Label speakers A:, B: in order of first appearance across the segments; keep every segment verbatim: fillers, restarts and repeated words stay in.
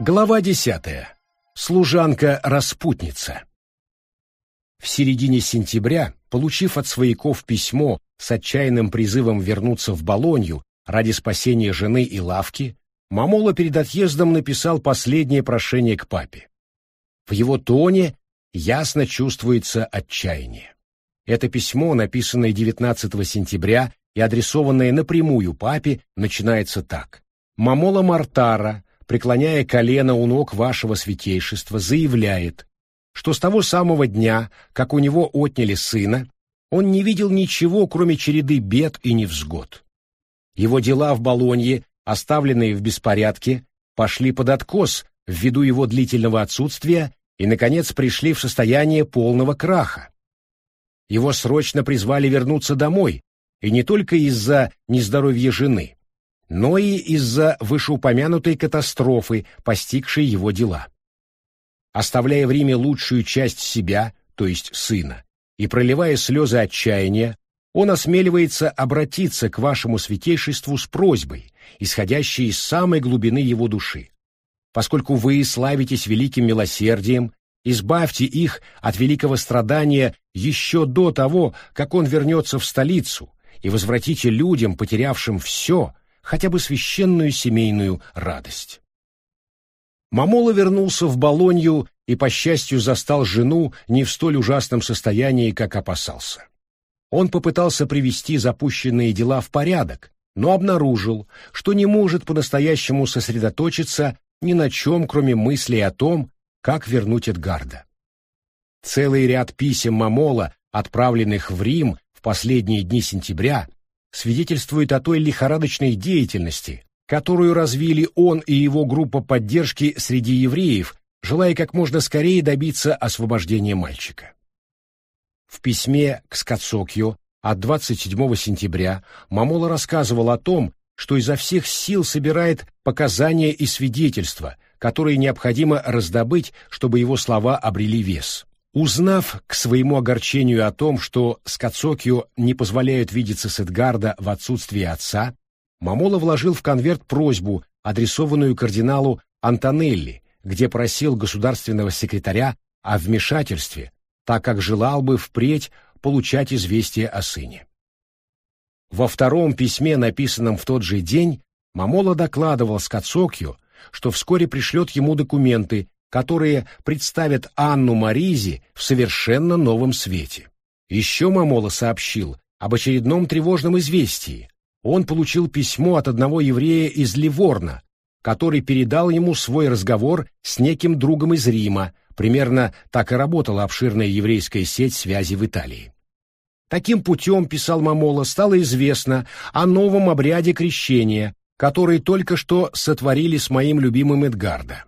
A: Глава десятая. Служанка-распутница. В середине сентября, получив от свояков письмо с отчаянным призывом вернуться в Болонью ради спасения жены и лавки, Момола перед отъездом написал последнее прошение к папе. В его тоне ясно чувствуется отчаяние. Это письмо, написанное девятнадцатого сентября и адресованное напрямую папе, начинается так. «Момола Мартара, преклоняя колено у ног вашего святейшества, заявляет, что с того самого дня, как у него отняли сына, он не видел ничего, кроме череды бед и невзгод. Его дела в Болонье, оставленные в беспорядке, пошли под откос ввиду его длительного отсутствия и, наконец, пришли в состояние полного краха. Его срочно призвали вернуться домой, и не только из-за нездоровья жены, но и из-за вышеупомянутой катастрофы, постигшей его дела. Оставляя в Риме лучшую часть себя, то есть сына, и проливая слезы отчаяния, он осмеливается обратиться к вашему святейшеству с просьбой, исходящей из самой глубины его души. Поскольку вы славитесь великим милосердием, избавьте их от великого страдания еще до того, как он вернется в столицу, и возвратите людям, потерявшим все, хотя бы священную семейную радость. Момола вернулся в Болонью и, по счастью, застал жену не в столь ужасном состоянии, как опасался. Он попытался привести запущенные дела в порядок, но обнаружил, что не может по-настоящему сосредоточиться ни на чем, кроме мыслей о том, как вернуть Эдгарда. Целый ряд писем Момола, отправленных в Рим в последние дни сентября, свидетельствует о той лихорадочной деятельности, которую развили он и его группа поддержки среди евреев, желая как можно скорее добиться освобождения мальчика. В письме к Скацокьо от двадцать седьмого сентября Момола рассказывал о том, что изо всех сил собирает показания и свидетельства, которые необходимо раздобыть, чтобы его слова обрели вес. Узнав к своему огорчению о том, что Скацокьо не позволяют видеться с Эдгардо в отсутствие отца, Момола вложил в конверт просьбу, адресованную кардиналу Антонелли, где просил государственного секретаря о вмешательстве, так как желал бы впредь получать известие о сыне. Во втором письме, написанном в тот же день, Момола докладывал Скацокьо, что вскоре пришлет ему документы, которые представят Анну Маризи в совершенно новом свете. Еще Момола сообщил об очередном тревожном известии. Он получил письмо от одного еврея из Ливорно, который передал ему свой разговор с неким другом из Рима. Примерно так и работала обширная еврейская сеть связи в Италии. Таким путем, писал Момола, стало известно о новом обряде крещения, который только что сотворили с моим любимым Эдгардо.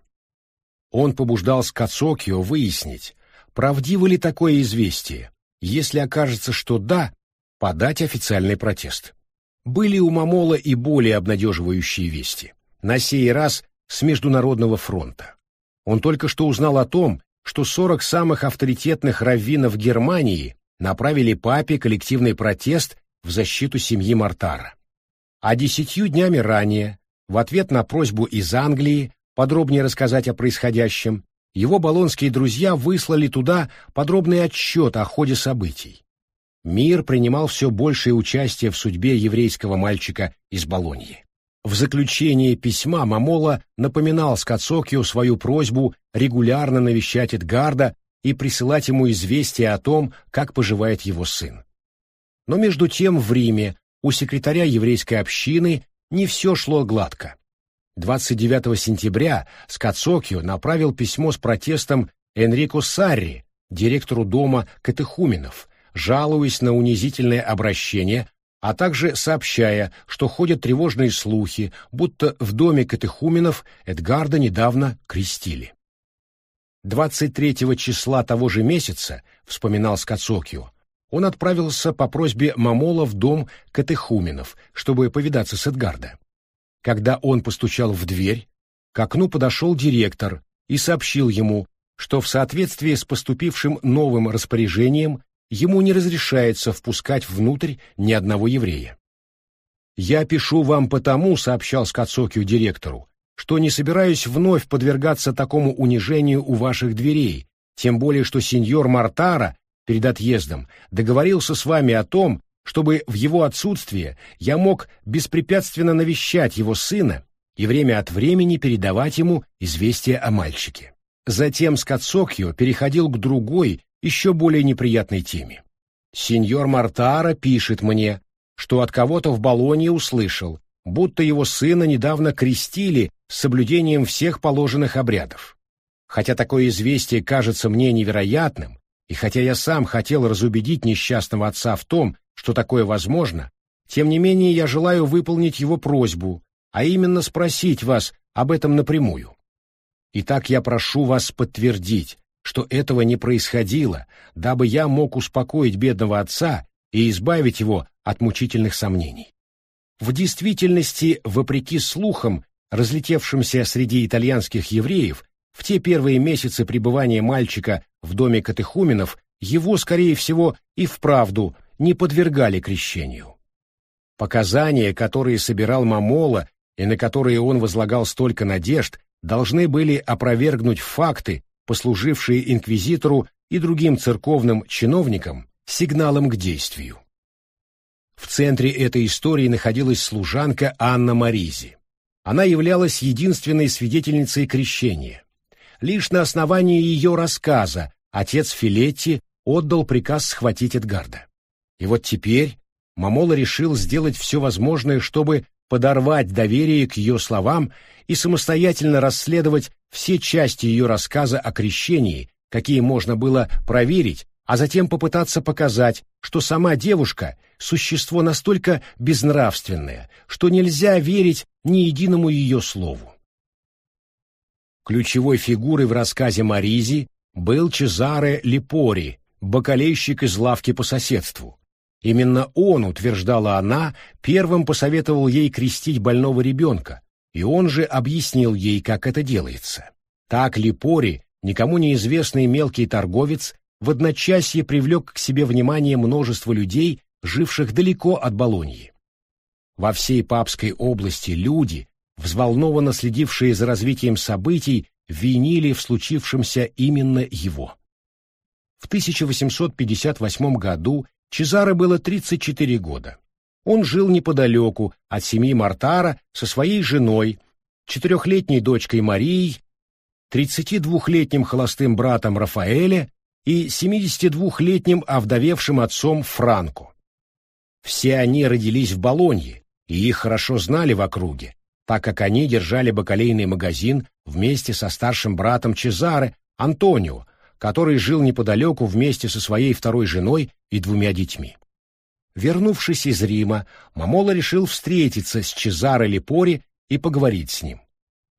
A: Он побуждал Скацокьо выяснить, правдиво ли такое известие, если окажется, что да, подать официальный протест. Были у Момола и более обнадеживающие вести, на сей раз с Международного фронта. Он только что узнал о том, что сорок самых авторитетных раввинов Германии направили папе коллективный протест в защиту семьи Мартара. А десятью днями ранее, в ответ на просьбу из Англии подробнее рассказать о происходящем, его болонские друзья выслали туда подробный отчет о ходе событий. Мир принимал все большее участие в судьбе еврейского мальчика из Болоньи. В заключение письма Момола напоминал Скацокьо свою просьбу регулярно навещать Эдгардо и присылать ему известия о том, как поживает его сын. Но между тем в Риме у секретаря еврейской общины не все шло гладко. двадцать девятого сентября Скацокьо направил письмо с протестом Энрико Сарри, директору дома катехуменов, жалуясь на унизительное обращение, а также сообщая, что ходят тревожные слухи, будто в доме катехуменов Эдгардо недавно крестили. двадцать третьего числа того же месяца, вспоминал Скацокьо, он отправился по просьбе Момола в дом катехуменов, чтобы повидаться с Эдгардо. Когда он постучал в дверь, к окну подошел директор и сообщил ему, что в соответствии с поступившим новым распоряжением ему не разрешается впускать внутрь ни одного еврея. «Я пишу вам потому», — сообщал Скацокьо директору, что не собираюсь вновь подвергаться такому унижению у ваших дверей, тем более что сеньор Мортара перед отъездом договорился с вами о том, чтобы в его отсутствие я мог беспрепятственно навещать его сына и время от времени передавать ему известия о мальчике. Затем Скоцокьо переходил к другой, еще более неприятной теме. Сеньор Мортара пишет мне, что от кого-то в Болонье услышал, будто его сына недавно крестили с соблюдением всех положенных обрядов. Хотя такое известие кажется мне невероятным, и хотя я сам хотел разубедить несчастного отца в том, что такое возможно, тем не менее я желаю выполнить его просьбу, а именно спросить вас об этом напрямую. Итак, я прошу вас подтвердить, что этого не происходило, дабы я мог успокоить бедного отца и избавить его от мучительных сомнений. В действительности, вопреки слухам, разлетевшимся среди итальянских евреев, в те первые месяцы пребывания мальчика в доме катехуменов его, скорее всего, и вправду не подвергали крещению. Показания, которые собирал Момола и на которые он возлагал столько надежд, должны были опровергнуть факты, послужившие инквизитору и другим церковным чиновникам сигналом к действию. В центре этой истории находилась служанка Анна Маризи. Она являлась единственной свидетельницей крещения. Лишь на основании ее рассказа отец Филетти отдал приказ схватить Эдгарда. И вот теперь Момола решил сделать все возможное, чтобы подорвать доверие к ее словам и самостоятельно расследовать все части ее рассказа о крещении, какие можно было проверить, а затем попытаться показать, что сама девушка – существо настолько безнравственное, что нельзя верить ни единому ее слову. Ключевой фигурой в рассказе Маризи был Чезаре Липори, бакалейщик из лавки по соседству. Именно он, утверждала она, первым посоветовал ей крестить больного ребенка, и он же объяснил ей, как это делается. Так Липори, никому неизвестный мелкий торговец, в одночасье привлек к себе внимание множество людей, живших далеко от Болоньи. Во всей Папской области люди, взволнованно следившие за развитием событий, винили в случившемся именно его. В тысяча восемьсот пятьдесят восьмом году Чезаре было тридцать четыре года. Он жил неподалеку от семьи Мортара со своей женой, четырехлетней дочкой Марией, тридцатидвухлетним холостым братом Рафаэле и семидесятидвухлетним овдовевшим отцом Франко. Все они родились в Болонье, и их хорошо знали в округе, так как они держали бакалейный магазин вместе со старшим братом Чезаре, Антонио, который жил неподалеку вместе со своей второй женой и двумя детьми. Вернувшись из Рима, Момола решил встретиться с Чезаре Липори и поговорить с ним.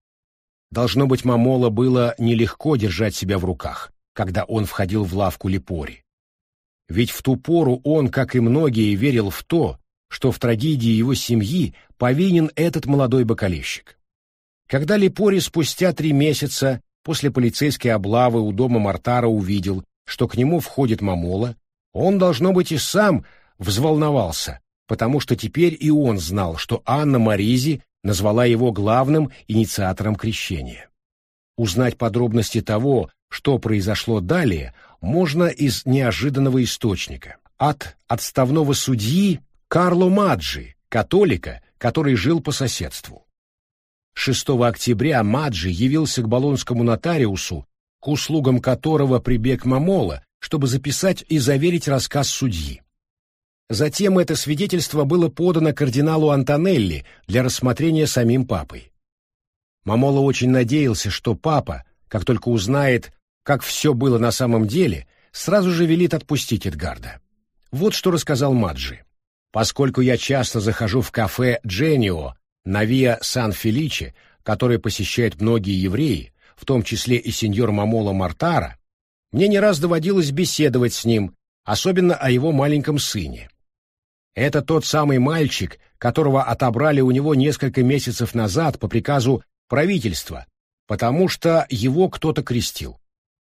A: Должно быть, Момола было нелегко держать себя в руках, когда он входил в лавку Липори. Ведь в ту пору он, как и многие, верил в то, что в трагедии его семьи повинен этот молодой бакалейщик. Когда Липори спустя три месяца после полицейской облавы у дома Мортара увидел, что к нему входит Момола, он, должно быть, и сам взволновался, потому что теперь и он знал, что Анна Маризи назвала его главным инициатором крещения. Узнать подробности того, что произошло далее, можно из неожиданного источника. От отставного судьи Карло Маджи, католика, который жил по соседству. шестого октября Маджи явился к болонскому нотариусу, к услугам которого прибег Момола, чтобы записать и заверить рассказ судьи. Затем это свидетельство было подано кардиналу Антонелли для рассмотрения самим папой. Момола очень надеялся, что папа, как только узнает, как все было на самом деле, сразу же велит отпустить Эдгарда. Вот что рассказал Маджи. «Поскольку я часто захожу в кафе «Дженио» на Виа Сан-Феличе, который посещают многие евреи, в том числе и сеньор Момола Мортара, мне не раз доводилось беседовать с ним, особенно о его маленьком сыне. Это тот самый мальчик, которого отобрали у него несколько месяцев назад по приказу правительства, потому что его кто-то крестил.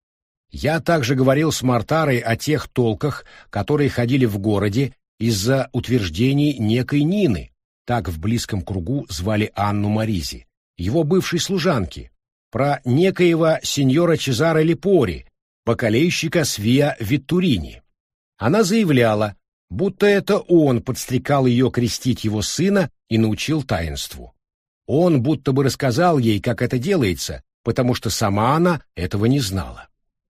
A: Я также говорил с Мортарой о тех толках, которые ходили в городе из-за утверждений некой Нины, так в близком кругу звали Анну Маризи, его бывшей служанки, про некоего сеньора Чезаре Липори, бакалейщика с Виа Виттурини. Она заявляла, будто это он подстрекал ее крестить его сына и научил таинству. Он будто бы рассказал ей, как это делается, потому что сама она этого не знала.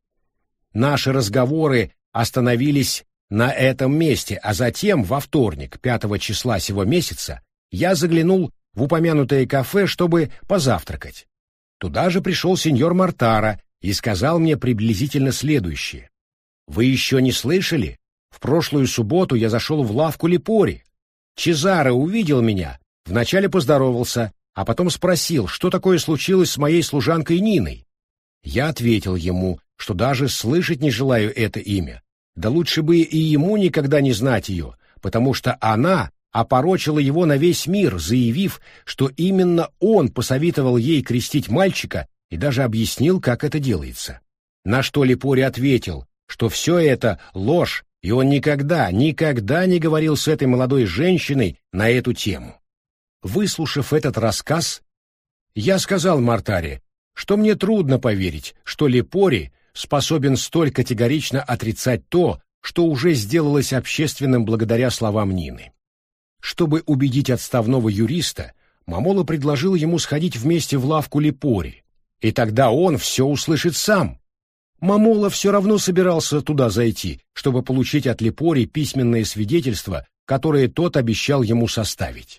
A: Наши разговоры остановились на этом месте, а затем, во вторник, пятого числа сего месяца, я заглянул в упомянутое кафе, чтобы позавтракать. Туда же пришел сеньор Мортара и сказал мне приблизительно следующее. «Вы еще не слышали? В прошлую субботу я зашел в лавку Липори. Чезаре увидел меня, вначале поздоровался, а потом спросил, что такое случилось с моей служанкой Ниной. Я ответил ему, что даже слышать не желаю это имя. Да лучше бы и ему никогда не знать ее, потому что она опорочила его на весь мир, заявив, что именно он посоветовал ей крестить мальчика и даже объяснил, как это делается. На что Липори ответил, что все это ложь, и он никогда, никогда не говорил с этой молодой женщиной на эту тему. Выслушав этот рассказ, я сказал Мортаре, что мне трудно поверить, что Липори способен столь категорично отрицать то, что уже сделалось общественным благодаря словам Нины. Чтобы убедить отставного юриста, Момоло предложил ему сходить вместе в лавку Липори, и тогда он все услышит сам. Момоло все равно собирался туда зайти, чтобы получить от Липори письменное свидетельство, которое тот обещал ему составить.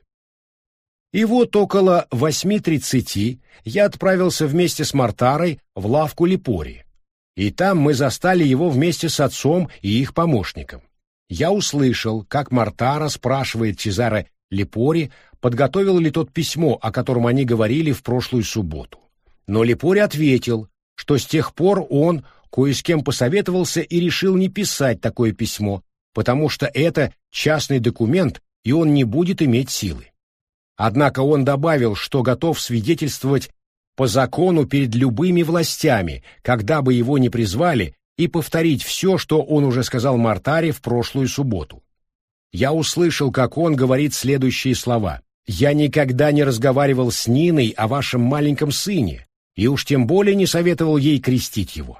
A: И вот около восьми тридцати я отправился вместе с Мортарой в лавку Липори. И там мы застали его вместе с отцом и их помощником. Я услышал, как Мортара спрашивает Чезаре Липори, подготовил ли тот письмо, о котором они говорили в прошлую субботу. Но Липори ответил, что с тех пор он кое с кем посоветовался и решил не писать такое письмо, потому что это частный документ, и он не будет иметь силы. Однако он добавил, что готов свидетельствовать по закону перед любыми властями, когда бы его ни призвали, и повторить все, что он уже сказал Мортаре в прошлую субботу. Я услышал, как он говорит следующие слова. «Я никогда не разговаривал с Ниной о вашем маленьком сыне, и уж тем более не советовал ей крестить его».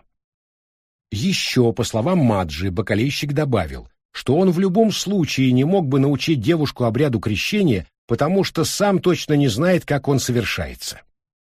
A: Еще, по словам Маджи, бакалейщик добавил, что он в любом случае не мог бы научить девушку обряду крещения, потому что сам точно не знает, как он совершается.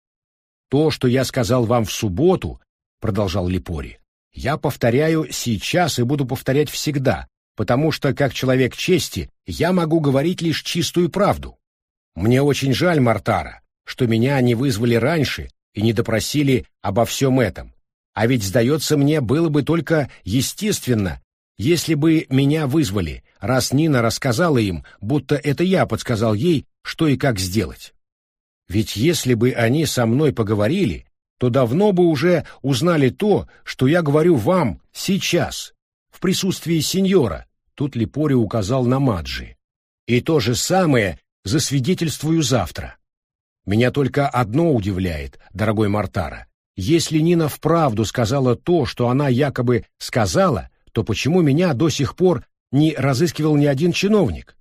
A: «То, что я сказал вам в субботу, — продолжал Липори, — я повторяю сейчас и буду повторять всегда, потому что, как человек чести, я могу говорить лишь чистую правду. Мне очень жаль, Мортара, что меня не вызвали раньше и не допросили обо всем этом, а ведь, сдается мне, было бы только естественно, если бы меня вызвали, раз Нина рассказала им, будто это я подсказал ей, что и как сделать. Ведь если бы они со мной поговорили, то давно бы уже узнали то, что я говорю вам сейчас, в присутствии сеньора», тут Липори указал на Маджи. «И то же самое засвидетельствую завтра. Меня только одно удивляет, дорогой Мортара. Если Нина вправду сказала то, что она якобы сказала, то почему меня до сих пор не разыскивал ни один чиновник?»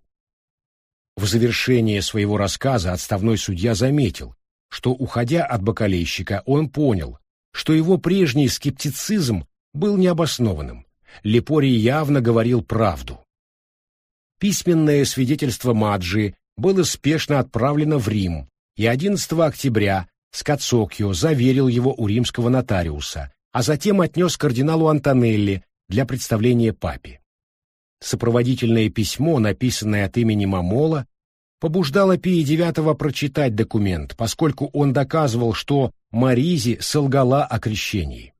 A: В завершение своего рассказа отставной судья заметил, что, уходя от бакалейщика, он понял, что его прежний скептицизм был необоснованным. Липори явно говорил правду. Письменное свидетельство Маджи было спешно отправлено в Рим, и одиннадцатого октября Скацоккио заверил его у римского нотариуса, а затем отнес кардиналу Антонелли для представления папе. Сопроводительное письмо, написанное от имени Момоло, побуждало Пия девятого прочитать документ, поскольку он доказывал, что Маризи солгала о крещении.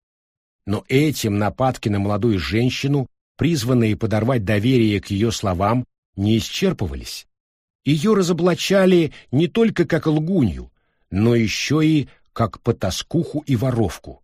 A: Но этим нападки на молодую женщину, призванные подорвать доверие к ее словам, не исчерпывались. Ее разоблачали не только как лгунью, но еще и как потаскуху и воровку.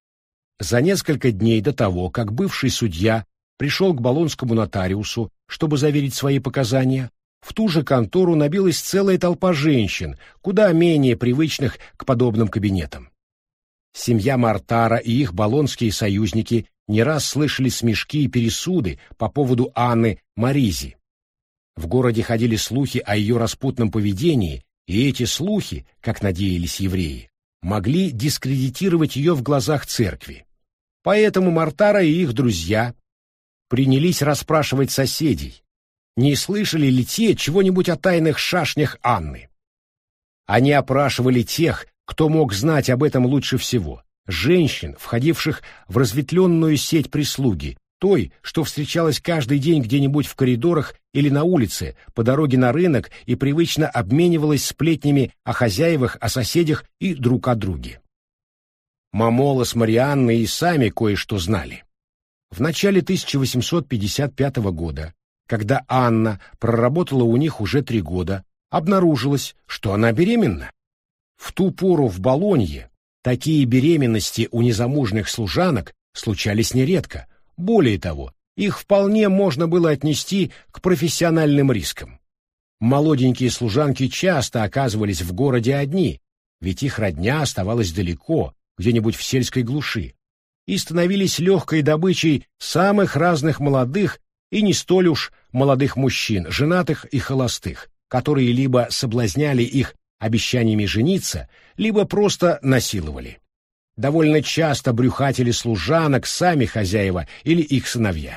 A: За несколько дней до того, как бывший судья пришел к болонскому нотариусу, чтобы заверить свои показания, в ту же контору набилась целая толпа женщин, куда менее привычных к подобным кабинетам. Семья Мортара и их болонские союзники не раз слышали смешки и пересуды по поводу Анны Маризи. В городе ходили слухи о ее распутном поведении, И эти слухи, как надеялись евреи, могли дискредитировать ее в глазах церкви. Поэтому Мартара и их друзья принялись расспрашивать соседей, не слышали ли те чего-нибудь о тайных шашнях Анны. Они опрашивали тех, кто мог знать об этом лучше всего, женщин, входивших в разветвленную сеть прислуги, той, что встречалась каждый день где-нибудь в коридорах или на улице, по дороге на рынок и привычно обменивалась сплетнями о хозяевах, о соседях и друг о друге. Мамола с Марианной и сами кое-что знали. В начале тысяча восемьсот пятьдесят пятого года, когда Анна проработала у них уже три года, обнаружилось, что она беременна. В ту пору в Болонье такие беременности у незамужних служанок случались нередко. Более того, их вполне можно было отнести к профессиональным рискам. Молоденькие служанки часто оказывались в городе одни, ведь их родня оставалась далеко, где-нибудь в сельской глуши, и становились легкой добычей самых разных молодых и не столь уж молодых мужчин, женатых и холостых, которые либо соблазняли их обещаниями жениться, либо просто насиловали. Довольно часто брюхатели служанок сами хозяева или их сыновья.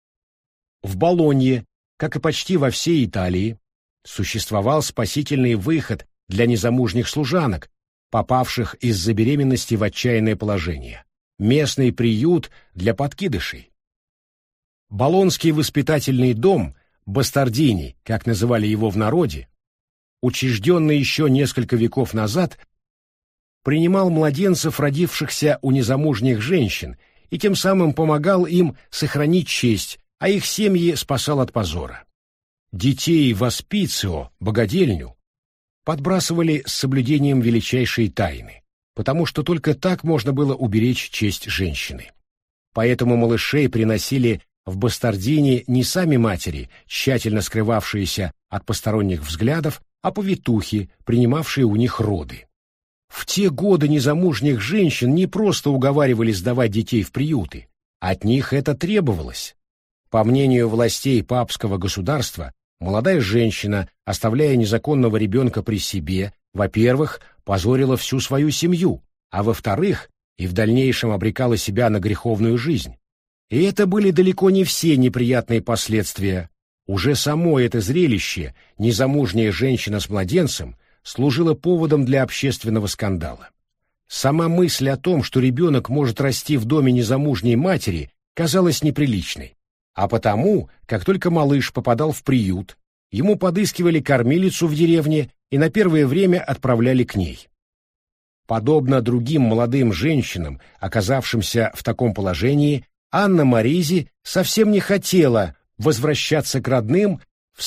A: В Болонье, как и почти во всей Италии, существовал спасительный выход для незамужних служанок, попавших из-за беременности в отчаянное положение – местный приют для подкидышей. Болонский воспитательный дом, Бастардини, как называли его в народе, учрежденный еще несколько веков назад, принимал младенцев, родившихся у незамужних женщин, и тем самым помогал им сохранить честь, а их семьи спасал от позора. Детей в аспицио, богадельню, подбрасывали с соблюдением величайшей тайны, потому что только так можно было уберечь честь женщины. Поэтому малышей приносили в Бастардини не сами матери, тщательно скрывавшиеся от посторонних взглядов, а повитухи, принимавшие у них роды. В те годы незамужних женщин не просто уговаривали сдавать детей в приюты, от них это требовалось. По мнению властей папского государства, молодая женщина, оставляя незаконного ребенка при себе, во-первых, позорила всю свою семью, а во-вторых, и в дальнейшем обрекала себя на греховную жизнь. И это были далеко не все неприятные последствия. Уже само это зрелище, незамужняя женщина с младенцем, служило поводом для общественного скандала. Сама мысль о том, что ребенок может расти в доме незамужней матери, казалась неприличной. А потому, как только малыш попадал в приют, ему подыскивали кормилицу в деревне и на первое время отправляли к ней. Подобно другим молодым женщинам, оказавшимся в таком положении, Анна Маризи совсем не хотела возвращаться к родным в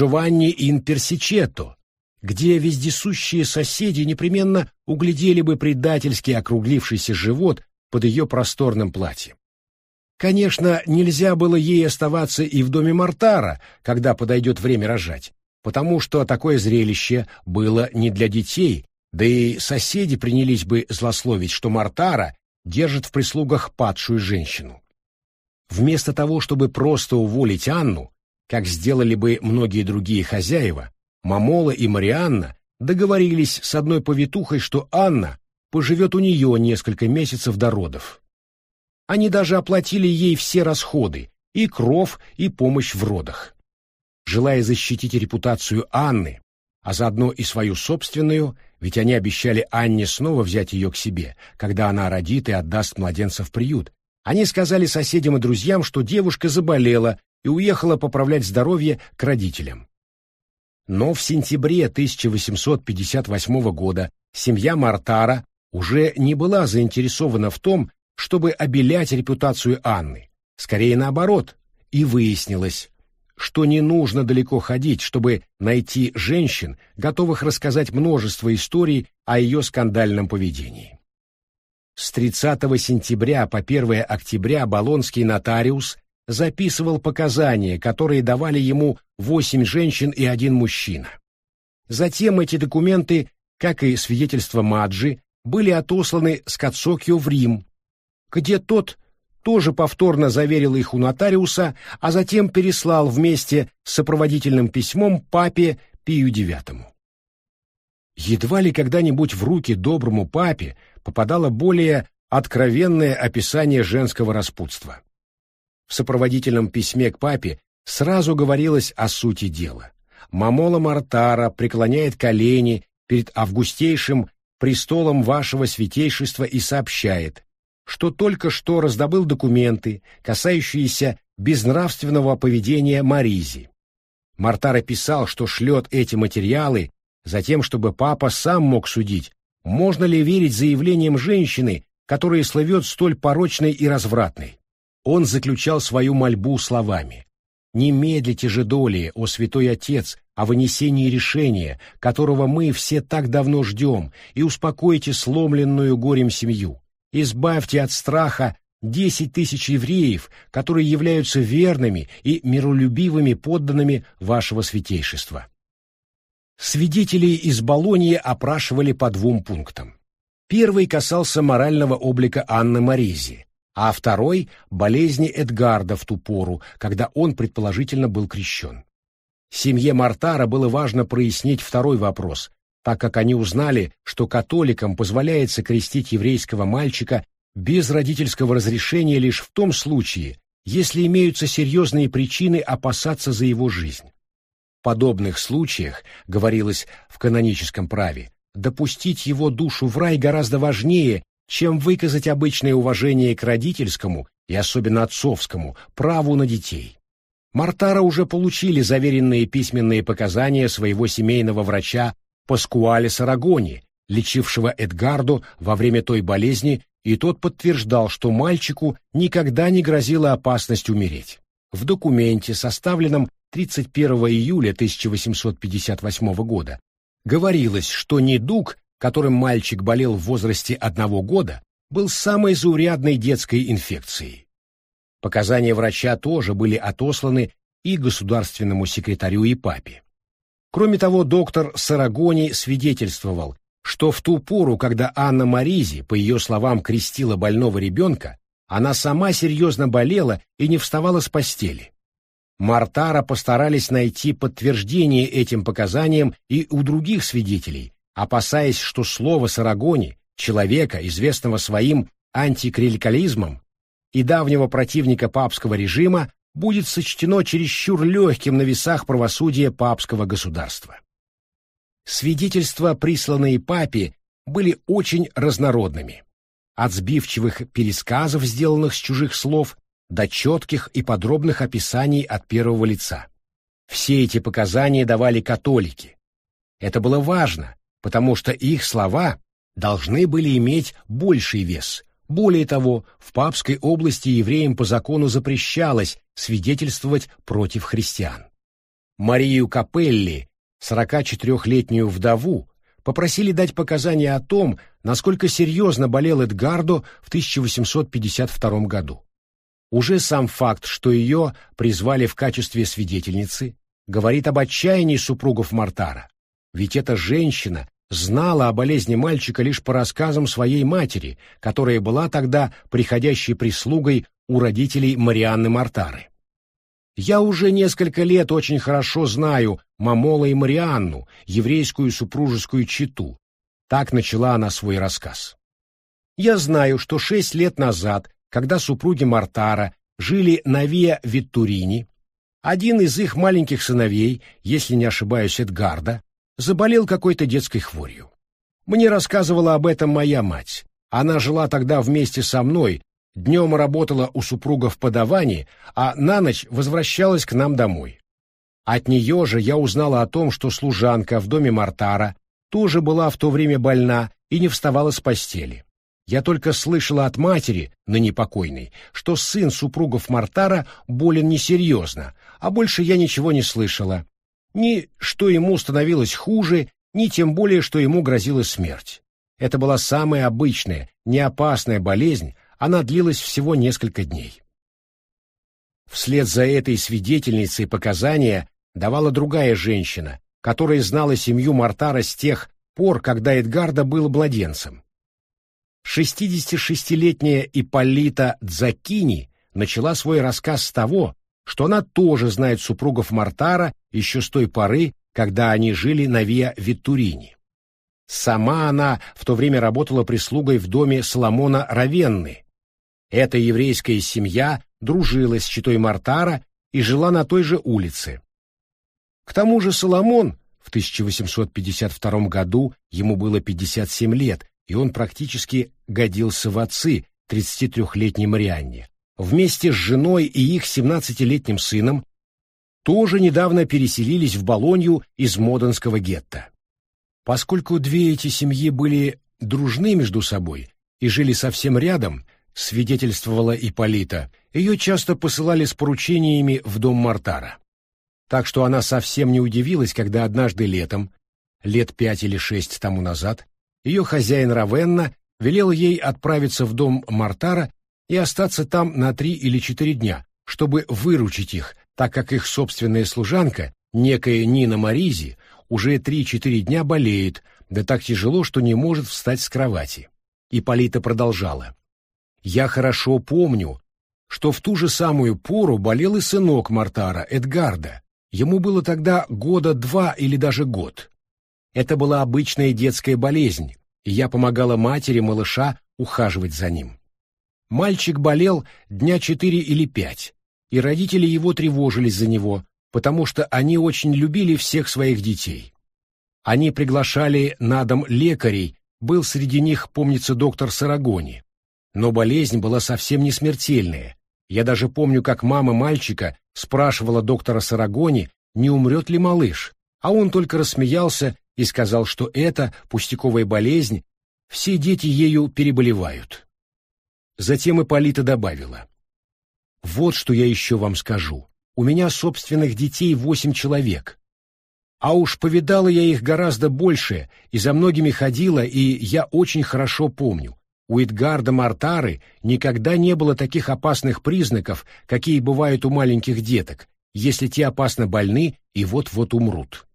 A: Сан-Джованни-ин-Персичетто, где вездесущие соседи непременно углядели бы предательски округлившийся живот под ее просторным платьем. Конечно, нельзя было ей оставаться и в доме Мартара, когда подойдет время рожать, потому что такое зрелище было не для детей, да и соседи принялись бы злословить, что Мартара держит в прислугах падшую женщину. Вместо того, чтобы просто уволить Анну, как сделали бы многие другие хозяева, Мамола и Марианна договорились с одной повитухой, что Анна поживет у нее несколько месяцев до родов. Они даже оплатили ей все расходы, и кров, и помощь в родах. Желая защитить репутацию Анны, а заодно и свою собственную, ведь они обещали Анне снова взять ее к себе, когда она родит и отдаст младенца в приют, они сказали соседям и друзьям, что девушка заболела и уехала поправлять здоровье к родителям. Но в сентябре тысяча восемьсот пятьдесят восьмого года семья Мартара уже не была заинтересована в том, чтобы обелять репутацию Анны. Скорее наоборот, и выяснилось, что не нужно далеко ходить, чтобы найти женщин, готовых рассказать множество историй о ее скандальном поведении. С тридцатого сентября по первое октября болонский нотариус записывал показания, которые давали ему восемь женщин и один мужчина. Затем эти документы, как и свидетельство Маджи, были отосланы Скоцокио в Рим, где тот тоже повторно заверил их у нотариуса, а затем переслал вместе с сопроводительным письмом папе Пию девятому. Едва ли когда-нибудь в руки доброму папе попадало более откровенное описание женского распутства. В сопроводительном письме к папе сразу говорилось о сути дела. Мамола Мартара преклоняет колени перед августейшим престолом вашего святейшества и сообщает, что только что раздобыл документы, касающиеся безнравственного поведения Маризи. Мартара писал, что шлет эти материалы затем, чтобы папа сам мог судить, можно ли верить заявлениям женщины, которая слывет столь порочной и развратной. Он заключал свою мольбу словами: «Не медлите же долее, о святой отец, о вынесении решения, которого мы все так давно ждем, и успокойте сломленную горем семью. Избавьте от страха десять тысяч евреев, которые являются верными и миролюбивыми подданными вашего святейшества». Свидетелей из Болоньи опрашивали по двум пунктам. Первый касался морального облика Анны Маризи, а второй — болезни Эдгарда в ту пору, когда он предположительно был крещен. Семье Мартара было важно прояснить второй вопрос, так как они узнали, что католикам позволяется крестить еврейского мальчика без родительского разрешения лишь в том случае, если имеются серьезные причины опасаться за его жизнь. В подобных случаях, говорилось в каноническом праве, допустить его душу в рай гораздо важнее, чем выказать обычное уважение к родительскому и особенно отцовскому праву на детей. Мартара уже получили заверенные письменные показания своего семейного врача Паскуале Сарагони, лечившего Эдгарду во время той болезни, и тот подтверждал, что мальчику никогда не грозила опасность умереть. В документе, составленном тридцать первого июля тысяча восемьсот пятьдесят восьмого года, говорилось, что недуг, которым мальчик болел в возрасте одного года, был самой заурядной детской инфекцией. Показания врача тоже были отосланы и государственному секретарю, и папе. Кроме того, доктор Сарагони свидетельствовал, что в ту пору, когда Анна Маризи, по ее словам, крестила больного ребенка, она сама серьезно болела и не вставала с постели. Мартара постарались найти подтверждение этим показаниям и у других свидетелей, опасаясь, что слово Сарагони, человека, известного своим антиклерикализмом и давнего противника папского режима, будет сочтено чересчур легким на весах правосудия папского государства. Свидетельства, присланные папе, были очень разнородными. От сбивчивых пересказов, сделанных с чужих слов, до четких и подробных описаний от первого лица. Все эти показания давали католики. Это было важно, потому что их слова должны были иметь больший вес. Более того, в папской области евреям по закону запрещалось свидетельствовать против христиан. Марию Капелли, сорокачетырехлетнюю вдову, попросили дать показания о том, насколько серьезно болел Эдгардо в тысяча восемьсот пятьдесят втором году. Уже сам факт, что ее призвали в качестве свидетельницы, говорит об отчаянии супругов Мартара, ведь эта женщина знала о болезни мальчика лишь по рассказам своей матери, которая была тогда приходящей прислугой у родителей Марианны Мартары. «Я уже несколько лет очень хорошо знаю Мамола и Марианну, еврейскую супружескую чету», так начала она свой рассказ. «Я знаю, что шесть лет назад, когда супруги Мартара жили на Виа Виттурини, один из их маленьких сыновей, если не ошибаюсь, Эдгарда, заболел какой-то детской хворью. Мне рассказывала об этом моя мать. Она жила тогда вместе со мной, днем работала у супруга в подавании, а на ночь возвращалась к нам домой. От нее же я узнала о том, что служанка в доме Мартара тоже была в то время больна и не вставала с постели. Я только слышала от матери, ныне покойной, что сын супругов Мартара болен несерьезно, а больше я ничего не слышала. Ни что ему становилось хуже, ни тем более, что ему грозила смерть. Это была самая обычная, неопасная болезнь, она длилась всего несколько дней. Вслед за этой свидетельницей показания давала другая женщина, которая знала семью Мартара с тех пор, когда Эдгарда был младенцем. шестидесятишестилетняя Ипполита Дзаккини начала свой рассказ с того, что она тоже знает супругов Мартара еще с той поры, когда они жили на Виа Виттурини. Сама она в то время работала прислугой в доме Соломона Равенны. Эта еврейская семья дружила с четой Мортара и жила на той же улице. К тому же Соломон в тысяча восемьсот пятьдесят втором году, ему было пятьдесят семь лет, и он практически годился в отцы тридцатитрёхлетней Марианне. Вместе с женой и их семнадцатилетним сыном тоже недавно переселились в Болонью из Моденского гетто. Поскольку две эти семьи были дружны между собой и жили совсем рядом, свидетельствовала Ипполита, ее часто посылали с поручениями в дом Мортара. Так что она совсем не удивилась, когда однажды летом, лет пять или шесть тому назад, ее хозяин Равенна велел ей отправиться в дом Мортара и остаться там на три или четыре дня, чтобы выручить их, так как их собственная служанка, некая Нина Маризи, уже три-четыре дня болеет, да так тяжело, что не может встать с кровати. Ипполита продолжала. «Я хорошо помню, что в ту же самую пору болел и сынок Мортара, Эдгарда. Ему было тогда года два или даже год. Это была обычная детская болезнь, и я помогала матери малыша ухаживать за ним. Мальчик болел дня четыре или пять, и родители его тревожились за него, потому что они очень любили всех своих детей. Они приглашали на дом лекарей, был среди них, помнится, доктор Сарагони. Но болезнь была совсем не смертельная. Я даже помню, как мама мальчика спрашивала доктора Сарагони, не умрет ли малыш, а он только рассмеялся и сказал, что это пустяковая болезнь, все дети ею переболевают. Затем Ипполита добавила. «Вот что я еще вам скажу. У меня собственных детей восемь человек. А уж повидала я их гораздо больше, и за многими ходила, и я очень хорошо помню. У Эдгарда Мортары никогда не было таких опасных признаков, какие бывают у маленьких деток, если те опасно больны и вот-вот умрут».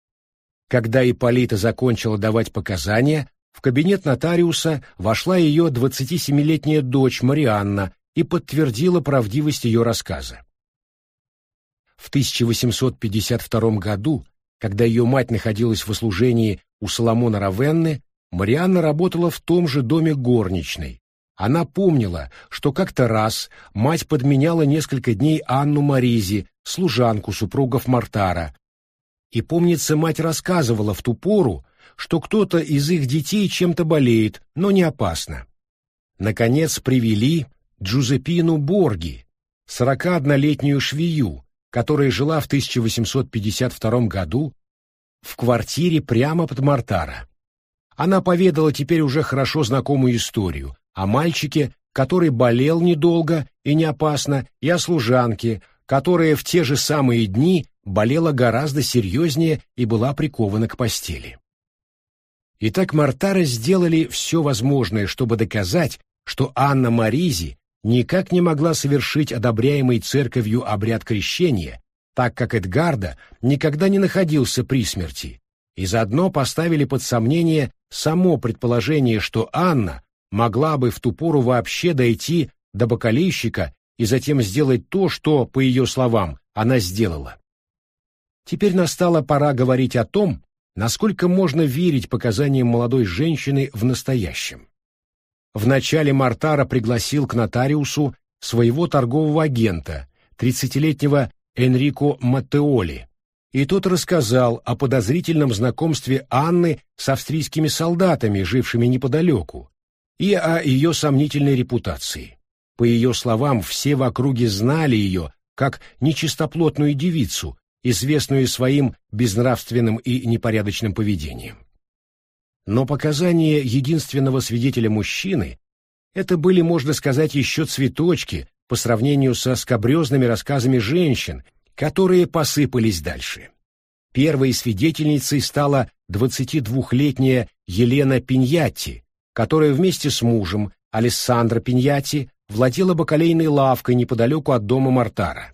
A: Когда Ипполита закончила давать показания, в кабинет нотариуса вошла ее двадцатисемилетняя дочь Марианна и подтвердила правдивость ее рассказа. В тысяча восемьсот пятьдесят втором году, когда ее мать находилась в услужении у Соломона Равенны, Марианна работала в том же доме горничной. Она помнила, что как-то раз мать подменяла несколько дней Анну Маризи, служанку супругов Мортара. И, помнится, мать рассказывала в ту пору, что кто-то из их детей чем-то болеет, но не опасно. Наконец привели Джузеппину Борги, сорокаоднолетнюю швею, которая жила в тысяча восемьсот пятьдесят втором году в квартире прямо под Мортара. Она поведала теперь уже хорошо знакомую историю о мальчике, который болел недолго и не опасно, и о служанке, которая в те же самые дни болела гораздо серьезнее и была прикована к постели. Итак, Мортара сделали все возможное, чтобы доказать, что Анна Маризи никак не могла совершить одобряемый церковью обряд крещения, так как Эдгарда никогда не находился при смерти, и заодно поставили под сомнение само предположение, что Анна могла бы в ту пору вообще дойти до бокалейщика и затем сделать то, что, по ее словам, она сделала. Теперь настала пора говорить о том, насколько можно верить показаниям молодой женщины в настоящем. Вначале Мортара пригласил к нотариусу своего торгового агента, тридцатилетнего Энрико Маттеоли, и тот рассказал о подозрительном знакомстве Анны с австрийскими солдатами, жившими неподалеку, и о ее сомнительной репутации. По ее словам, все в округе знали ее как нечистоплотную девицу, известную своим безнравственным и непорядочным поведением. Но показания единственного свидетеля мужчины — это были, можно сказать, еще цветочки по сравнению со скабрезными рассказами женщин, которые посыпались дальше. Первой свидетельницей стала двадцатидвухлетняя Елена Пиньятти, которая вместе с мужем, Алессандро Пиньятти, владела бакалейной лавкой неподалеку от дома Мортара.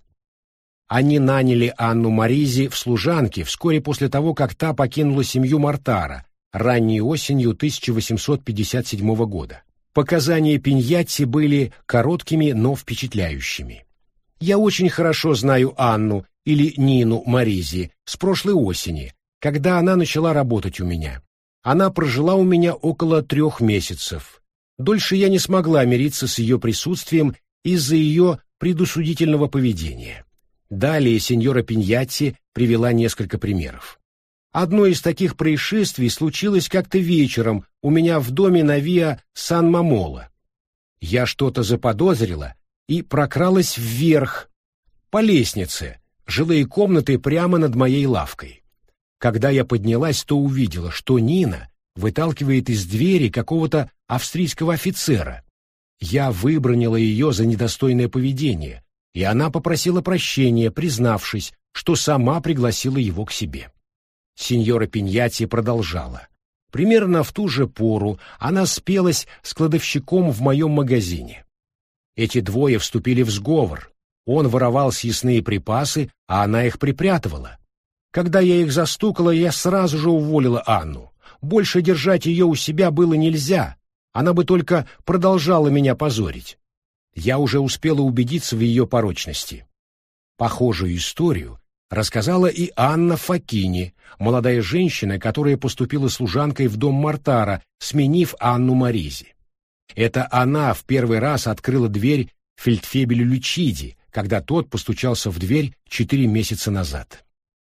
A: Они наняли Анну Маризи в служанки вскоре после того, как та покинула семью Мортара, ранней осенью тысяча восемьсот пятьдесят седьмого года. Показания Пиньятти были короткими, но впечатляющими. «Я очень хорошо знаю Анну или Нину Маризи с прошлой осени, когда она начала работать у меня. Она прожила у меня около трех месяцев. Дольше я не смогла мириться с ее присутствием из-за ее предусудительного поведения. Далее сеньора Пиньятти привела несколько примеров. Одно из таких происшествий случилось как-то вечером у меня в доме на Виа Сан-Мамоло. Я что-то заподозрила и прокралась вверх, по лестнице, жилые комнаты прямо над моей лавкой. Когда я поднялась, то увидела, что Нина выталкивает из двери какого-то австрийского офицера. Я выбранила ее за недостойное поведение, и она попросила прощения, признавшись, что сама пригласила его к себе. Сеньора Пиньятти продолжала. Примерно в ту же пору она спелась с кладовщиком в моем магазине. Эти двое вступили в сговор. Он воровал съестные припасы, а она их припрятывала. Когда я их застукала, я сразу же уволила Анну. Больше держать ее у себя было нельзя. Она бы только продолжала меня позорить. Я уже успела убедиться в ее порочности. Похожую историю рассказала и Анна Факини, молодая женщина, которая поступила служанкой в дом Мортара, сменив Анну Маризи. Это она в первый раз открыла дверь фельдфебелю Лючиди, когда тот постучался в дверь четыре месяца назад.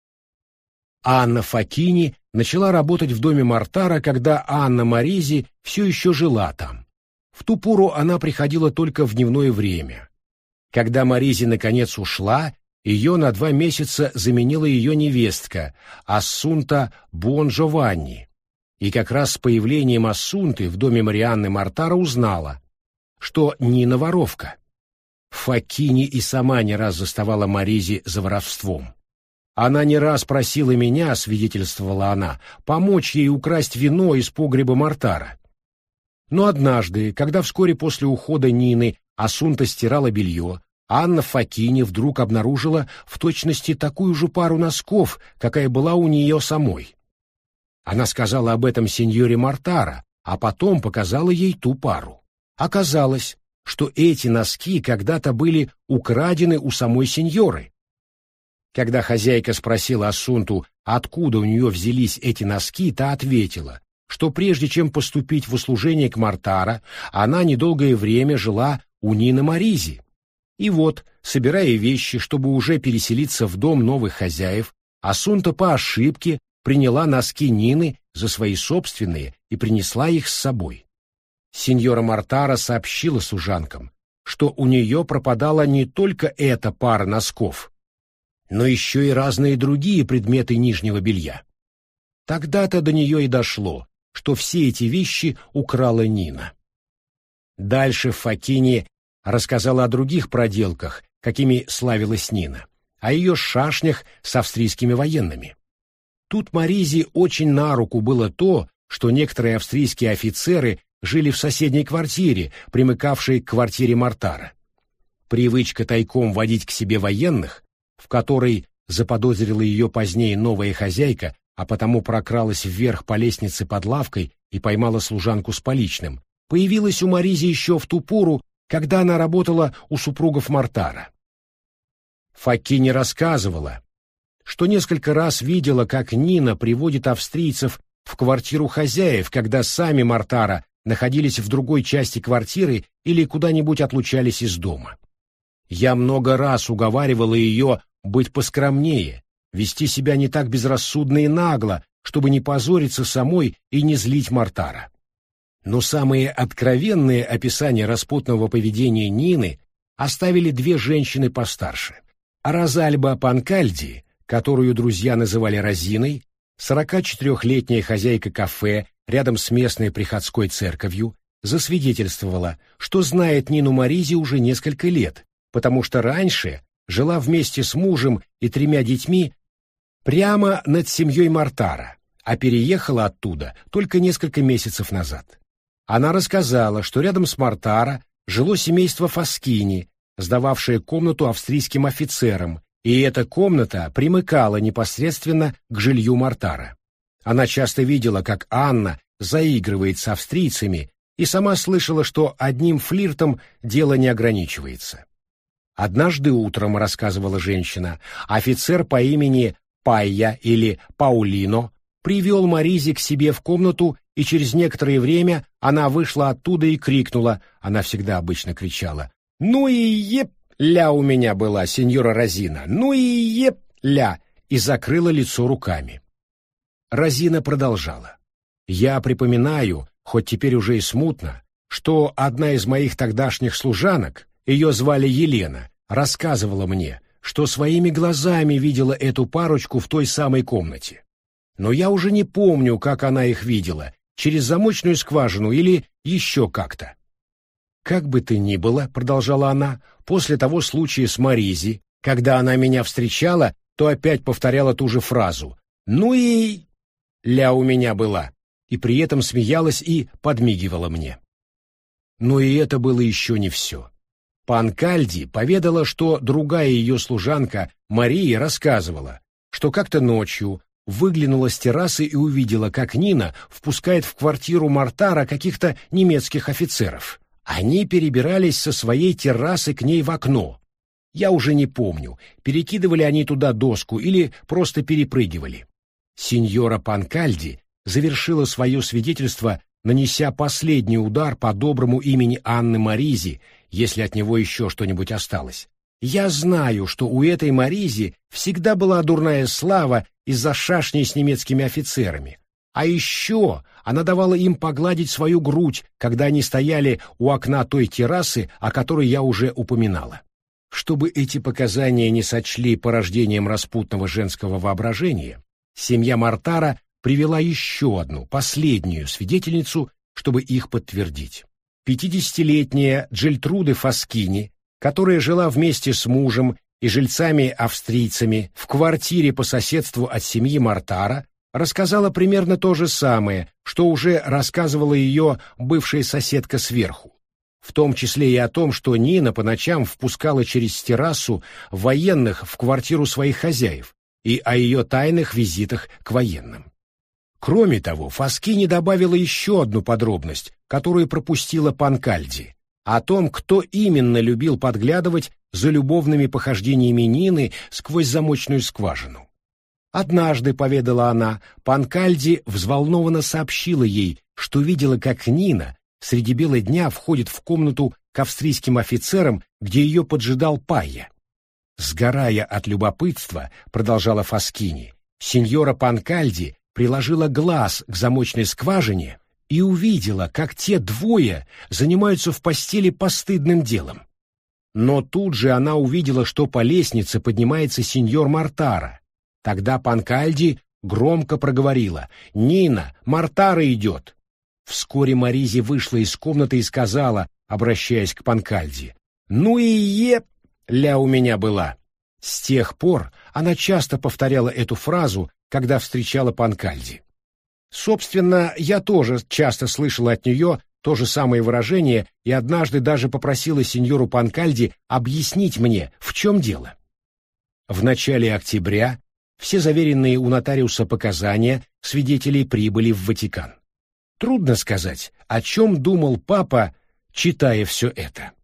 A: Анна Факини начала работать в доме Мортара, когда Анна Маризи все еще жила там. В ту пору она приходила только в дневное время. Когда Маризи наконец ушла, ее на два месяца заменила ее невестка Ассунта Буонджованни. И как раз с появлением Ассунты в доме Марианны Мортара узнала, что Нина воровка. Факини и сама не раз заставала Маризи за воровством. Она не раз просила меня, свидетельствовала она, помочь ей украсть вино из погреба Мортара. Но однажды, когда вскоре после ухода Нины Ассунта стирала белье, Анна Факини вдруг обнаружила в точности такую же пару носков, какая была у нее самой. Она сказала об этом сеньоре Мортара, а потом показала ей ту пару. Оказалось, что эти носки когда-то были украдены у самой сеньоры. Когда хозяйка спросила Ассунту, откуда у нее взялись эти носки, та ответила, что прежде чем поступить в услужение к Мортара, она недолгое время жила у Нины Маризи. И вот, собирая вещи, чтобы уже переселиться в дом новых хозяев, Ассунта по ошибке приняла носки Нины за свои собственные и принесла их с собой. Сеньора Мортара сообщила служанкам, что у нее пропадала не только эта пара носков, но еще и разные другие предметы нижнего белья. Тогда-то до нее и дошло, что все эти вещи украла Нина. Дальше Факини рассказала о других проделках, какими славилась Нина, о ее шашнях с австрийскими военными. Тут Маризи очень на руку было то, что некоторые австрийские офицеры жили в соседней квартире, примыкавшей к квартире Мортара. Привычка тайком водить к себе военных, в которой заподозрила ее позднее новая хозяйка, а потому прокралась вверх по лестнице под лавкой и поймала служанку с поличным, появилась у Маризи еще в ту пору, когда она работала у супругов Мортара. Факини рассказывала, что несколько раз видела, как Нина приводит австрийцев в квартиру хозяев, когда сами Мортара находились в другой части квартиры или куда-нибудь отлучались из дома. Я много раз уговаривала ее быть поскромнее, вести себя не так безрассудно и нагло, чтобы не позориться самой и не злить Мортара. Но самые откровенные описания распутного поведения Нины оставили две женщины постарше. Розальба Панкальди, которую друзья называли Розиной, сорокачетырехлетняя хозяйка кафе рядом с местной приходской церковью, засвидетельствовала, что знает Нину Маризи уже несколько лет, потому что раньше жила вместе с мужем и тремя детьми прямо над семьей Мортара, а переехала оттуда только несколько месяцев назад. Она рассказала, что рядом с Мортара жило семейство Фаскини, сдававшее комнату австрийским офицерам, и эта комната примыкала непосредственно к жилью Мортара. Она часто видела, как Анна заигрывает с австрийцами, и сама слышала, что одним флиртом дело не ограничивается. Однажды утром, рассказывала женщина, офицер по имени Пайя или Паулино привел Маризи к себе в комнату, и через некоторое время она вышла оттуда и крикнула, она всегда обычно кричала, «Ну и еп-ля у меня была, сеньора Розина, ну и еп-ля!» и закрыла лицо руками. Розина продолжала. «Я припоминаю, хоть теперь уже и смутно, что одна из моих тогдашних служанок, ее звали Елена, рассказывала мне, что своими глазами видела эту парочку в той самой комнате. Но я уже не помню, как она их видела, через замочную скважину или еще как-то. Как бы то ни было, продолжала она, после того случая с Маризи, когда она меня встречала, то опять повторяла ту же фразу «Ну и ля у меня была», и при этом смеялась и подмигивала мне. Но и это было еще не все. Панкальди поведала, что другая ее служанка Мария рассказывала, что как-то ночью выглянула с террасы и увидела, как Нина впускает в квартиру Мартара каких-то немецких офицеров. Они перебирались со своей террасы к ней в окно. Я уже не помню, перекидывали они туда доску или просто перепрыгивали. Синьора Панкальди завершила свое свидетельство, нанеся последний удар по доброму имени Анны Маризи, если от него еще что-нибудь осталось. Я знаю, что у этой Маризи всегда была дурная слава из-за шашней с немецкими офицерами. А еще она давала им погладить свою грудь, когда они стояли у окна той террасы, о которой я уже упоминала. Чтобы эти показания не сочли порождением распутного женского воображения, семья Мартара привела еще одну, последнюю свидетельницу, чтобы их подтвердить. Пятидесятилетняя Джельтруде Фаскини, которая жила вместе с мужем и жильцами-австрийцами в квартире по соседству от семьи Мартара, рассказала примерно то же самое, что уже рассказывала ее бывшая соседка сверху, в том числе и о том, что Нина по ночам впускала через террасу военных в квартиру своих хозяев, и о ее тайных визитах к военным. Кроме того, Фаскини добавила еще одну подробность, которую пропустила Панкальди, о том, кто именно любил подглядывать за любовными похождениями Нины сквозь замочную скважину. Однажды, поведала она, Панкальди взволнованно сообщила ей, что видела, как Нина среди бела дня входит в комнату к австрийским офицерам, где ее поджидал Пайя. Сгорая от любопытства, продолжала Фаскини, сеньора Панкальди приложила глаз к замочной скважине и увидела, как те двое занимаются в постели постыдным делом. Но тут же она увидела, что по лестнице поднимается сеньор Мартара. Тогда Панкальди громко проговорила: «Нина, Мартара идет!» Вскоре Маризи вышла из комнаты и сказала, обращаясь к Панкальди: «Ну и еп-ля у меня была!» С тех пор она часто повторяла эту фразу, когда встречала Панкальди. Собственно, я тоже часто слышала от нее то же самое выражение и однажды даже попросила сеньору Панкальди объяснить мне, в чем дело. В начале октября все заверенные у нотариуса показания свидетелей прибыли в Ватикан. Трудно сказать, о чем думал папа, читая все это.